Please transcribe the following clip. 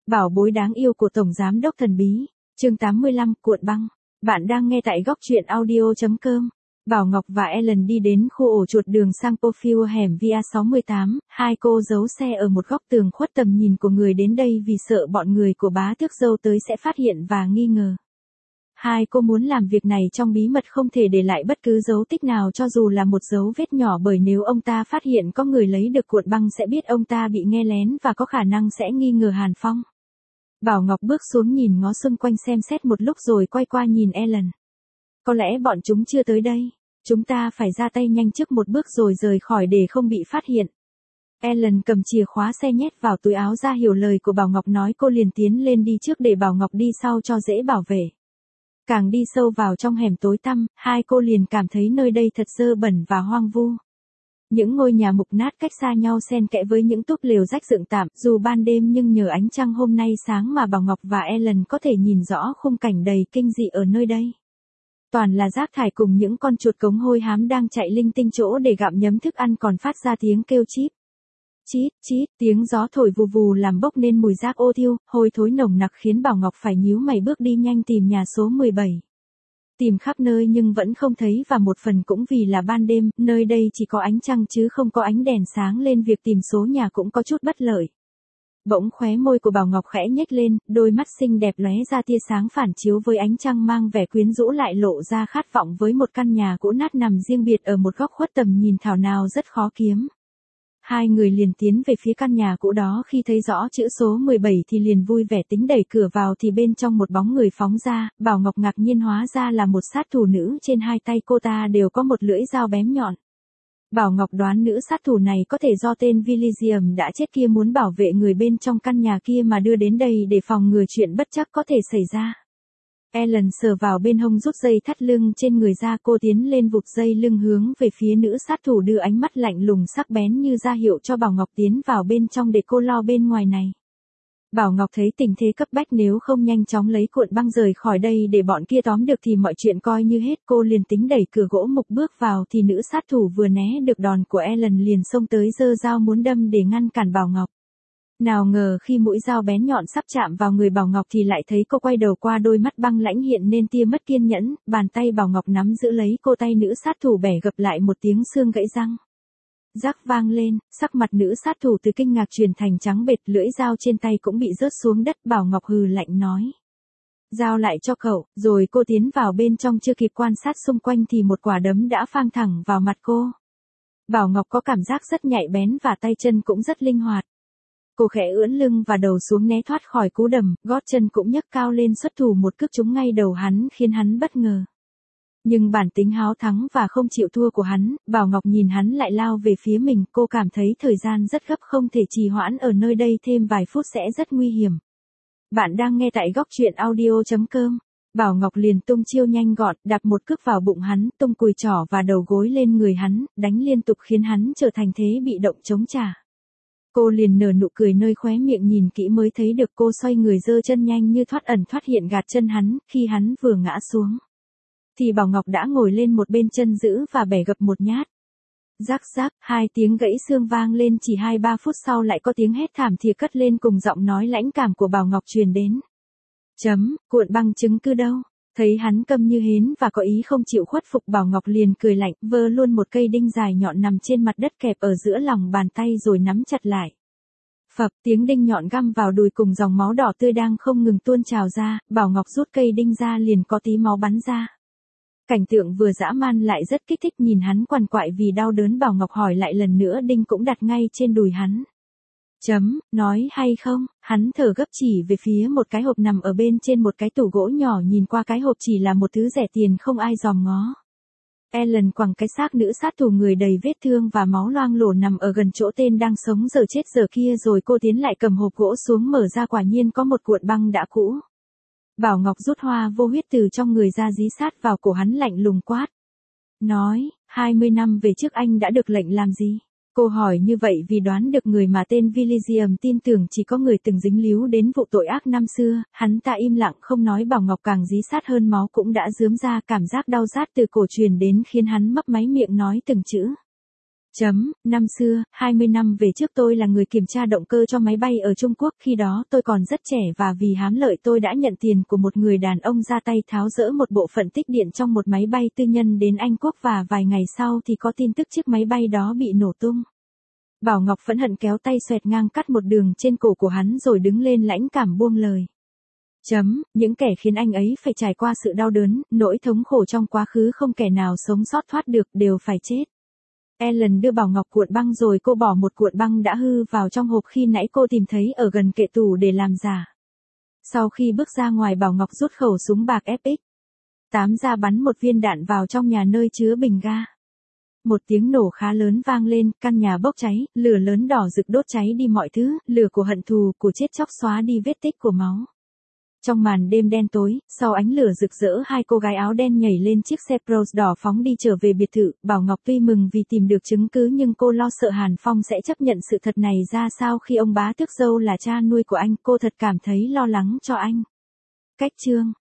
Bảo bối đáng yêu của Tổng Giám đốc thần bí. Chương 85, cuộn băng. Bạn đang nghe tại góc truyện audio.com. Bảo Ngọc và Ellen đi đến khu ổ chuột đường sang Poffield hẻm Via 68, hai cô giấu xe ở một góc tường khuất tầm nhìn của người đến đây vì sợ bọn người của bá tước dâu tới sẽ phát hiện và nghi ngờ. Hai cô muốn làm việc này trong bí mật, không thể để lại bất cứ dấu tích nào cho dù là một dấu vết nhỏ, bởi nếu ông ta phát hiện có người lấy được cuộn băng sẽ biết ông ta bị nghe lén và có khả năng sẽ nghi ngờ Hàn Phong. Bảo Ngọc bước xuống nhìn ngó xung quanh xem xét một lúc rồi quay qua nhìn Ellen. Có lẽ bọn chúng chưa tới đây. Chúng ta phải ra tay nhanh trước một bước rồi rời khỏi để không bị phát hiện. Ellen cầm chìa khóa xe nhét vào túi áo ra hiểu lời của Bảo Ngọc nói, cô liền tiến lên đi trước để Bảo Ngọc đi sau cho dễ bảo vệ. Càng đi sâu vào trong hẻm tối tăm, hai cô liền cảm thấy nơi đây thật dơ bẩn và hoang vu. Những ngôi nhà mục nát cách xa nhau xen kẽ với những túp lều rách dựng tạm, dù ban đêm nhưng nhờ ánh trăng hôm nay sáng mà Bảo Ngọc và Ellen có thể nhìn rõ khung cảnh đầy kinh dị ở nơi đây. Toàn là rác thải cùng những con chuột cống hôi hám đang chạy linh tinh chỗ để gặm nhấm thức ăn còn phát ra tiếng kêu chíp. Chít, chít, tiếng gió thổi vù vù làm bốc nên mùi rác ô thiu, hôi thối nồng nặc khiến Bảo Ngọc phải nhíu mày bước đi nhanh tìm nhà số 17. Tìm khắp nơi nhưng vẫn không thấy, và một phần cũng vì là ban đêm, nơi đây chỉ có ánh trăng chứ không có ánh đèn sáng lên việc tìm số nhà cũng có chút bất lợi. Bỗng khóe môi của Bảo Ngọc khẽ nhếch lên, đôi mắt xinh đẹp lóe ra tia sáng phản chiếu với ánh trăng mang vẻ quyến rũ lại lộ ra khát vọng với một căn nhà cũ nát nằm riêng biệt ở một góc khuất tầm nhìn thảo nào rất khó kiếm. Hai người liền tiến về phía căn nhà cũ đó, khi thấy rõ chữ số 17 thì liền vui vẻ tính đẩy cửa vào thì bên trong một bóng người phóng ra. Bảo Ngọc ngạc nhiên hóa ra là một sát thủ nữ, trên hai tay cô ta đều có một lưỡi dao bén nhọn. Bảo Ngọc đoán nữ sát thủ này có thể do tên Viligium đã chết kia muốn bảo vệ người bên trong căn nhà kia mà đưa đến đây để phòng ngừa chuyện bất trắc có thể xảy ra. Ellen sờ vào bên hông rút dây thắt lưng trên người ra, cô tiến lên vụt dây lưng hướng về phía nữ sát thủ, đưa ánh mắt lạnh lùng sắc bén như ra hiệu cho Bảo Ngọc tiến vào bên trong để cô lo bên ngoài này. Bảo Ngọc thấy tình thế cấp bách, nếu không nhanh chóng lấy cuộn băng rời khỏi đây để bọn kia tóm được thì mọi chuyện coi như hết. Cô liền tính đẩy cửa gỗ mục bước vào thì nữ sát thủ vừa né được đòn của Ellen liền xông tới giơ dao muốn đâm để ngăn cản Bảo Ngọc. Nào ngờ khi mũi dao bén nhọn sắp chạm vào người Bảo Ngọc thì lại thấy cô quay đầu qua, đôi mắt băng lãnh hiện nên tia mất kiên nhẫn, bàn tay Bảo Ngọc nắm giữ lấy cô tay nữ sát thủ bẻ gập lại một tiếng xương gãy răng. Rắc vang lên, sắc mặt nữ sát thủ từ kinh ngạc chuyển thành trắng bệch, lưỡi dao trên tay cũng bị rớt xuống đất. Bảo Ngọc hừ lạnh nói: giao lại cho cậu. Rồi cô tiến vào bên trong, chưa kịp quan sát xung quanh thì một quả đấm đã phang thẳng vào mặt cô. Bảo Ngọc có cảm giác rất nhạy bén và tay chân cũng rất linh hoạt. Cô khẽ ưỡn lưng và đầu xuống né thoát khỏi cú đầm, gót chân cũng nhấc cao lên xuất thủ một cước trúng ngay đầu hắn khiến hắn bất ngờ. Nhưng bản tính háo thắng và không chịu thua của hắn, Bảo Ngọc nhìn hắn lại lao về phía mình, cô cảm thấy thời gian rất gấp, không thể trì hoãn ở nơi đây thêm vài phút sẽ rất nguy hiểm. Bạn đang nghe tại góc truyện audio.com. Bảo Ngọc liền tung chiêu nhanh gọn, đạp một cước vào bụng hắn, tung cùi trỏ và đầu gối lên người hắn, đánh liên tục khiến hắn trở thành thế bị động chống trả. Cô liền nở nụ cười nơi khóe miệng, nhìn kỹ mới thấy được cô xoay người giơ chân nhanh như thoát ẩn thoát hiện gạt chân hắn, khi hắn vừa ngã xuống thì Bảo Ngọc đã ngồi lên một bên chân giữ và bẻ gập một nhát. Rắc rắc, hai tiếng gãy xương vang lên, chỉ 2-3 phút sau lại có tiếng hét thảm thìa cất lên cùng giọng nói lãnh cảm của Bảo Ngọc truyền đến. Cuộn băng chứng cứ đâu? Thấy hắn câm như hến và có ý không chịu khuất phục, Bảo Ngọc liền cười lạnh, vơ luôn một cây đinh dài nhọn nằm trên mặt đất kẹp ở giữa lòng bàn tay rồi nắm chặt lại. Phập, tiếng đinh nhọn găm vào đùi cùng dòng máu đỏ tươi đang không ngừng tuôn trào ra. Bảo Ngọc rút cây đinh ra liền có tí máu bắn ra. Cảnh tượng vừa dã man lại rất kích thích, nhìn hắn quằn quại vì đau đớn, Bảo Ngọc hỏi lại lần nữa, đinh cũng đặt ngay trên đùi hắn. Nói hay không? Hắn thở gấp chỉ về phía một cái hộp nằm ở bên trên một cái tủ gỗ nhỏ, nhìn qua cái hộp chỉ là một thứ rẻ tiền không ai dòm ngó. Ellen quẳng cái xác nữ sát thủ người đầy vết thương và máu loang lổ nằm ở gần chỗ tên đang sống giờ chết giờ kia, rồi cô tiến lại cầm hộp gỗ xuống mở ra, quả nhiên có một cuộn băng đã cũ. Bảo Ngọc rút hoa vô huyết từ trong người ra dí sát vào cổ hắn, lạnh lùng quát. Nói, 20 năm về trước anh đã được lệnh làm gì? Cô hỏi như vậy vì đoán được người mà tên Viligium tin tưởng chỉ có người từng dính líu đến vụ tội ác năm xưa. Hắn ta im lặng không nói. Bảo Ngọc càng dí sát hơn, máu cũng đã rướm ra, cảm giác đau rát từ cổ truyền đến khiến hắn mấp máy miệng nói từng chữ. Năm xưa, 20 năm về trước tôi là người kiểm tra động cơ cho máy bay ở Trung Quốc, khi đó tôi còn rất trẻ và vì hám lợi tôi đã nhận tiền của một người đàn ông ra tay tháo dỡ một bộ phận tích điện trong một máy bay tư nhân đến Anh Quốc và vài ngày sau thì có tin tức chiếc máy bay đó bị nổ tung. Bảo Ngọc phẫn hận kéo tay xoẹt ngang cắt một đường trên cổ của hắn rồi đứng lên lãnh cảm buông lời. Những kẻ khiến anh ấy phải trải qua sự đau đớn, nỗi thống khổ trong quá khứ không kẻ nào sống sót thoát được, đều phải chết. Ellen đưa Bảo Ngọc cuộn băng rồi cô bỏ một cuộn băng đã hư vào trong hộp khi nãy cô tìm thấy ở gần kệ tủ để làm giả. Sau khi bước ra ngoài, Bảo Ngọc rút khẩu súng bạc FX8 ra bắn một viên đạn vào trong nhà nơi chứa bình ga. Một tiếng nổ khá lớn vang lên, căn nhà bốc cháy, lửa lớn đỏ rực đốt cháy đi mọi thứ, lửa của hận thù, của chết chóc xóa đi vết tích của máu. Trong màn đêm đen tối, sau ánh lửa rực rỡ, hai cô gái áo đen nhảy lên chiếc xe Prose đỏ phóng đi trở về biệt thự. Bảo Ngọc tuy mừng vì tìm được chứng cứ nhưng cô lo sợ Hàn Phong sẽ chấp nhận sự thật này ra sao khi ông bá tước dâu là cha nuôi của anh. Cô thật cảm thấy lo lắng cho anh. Cách chương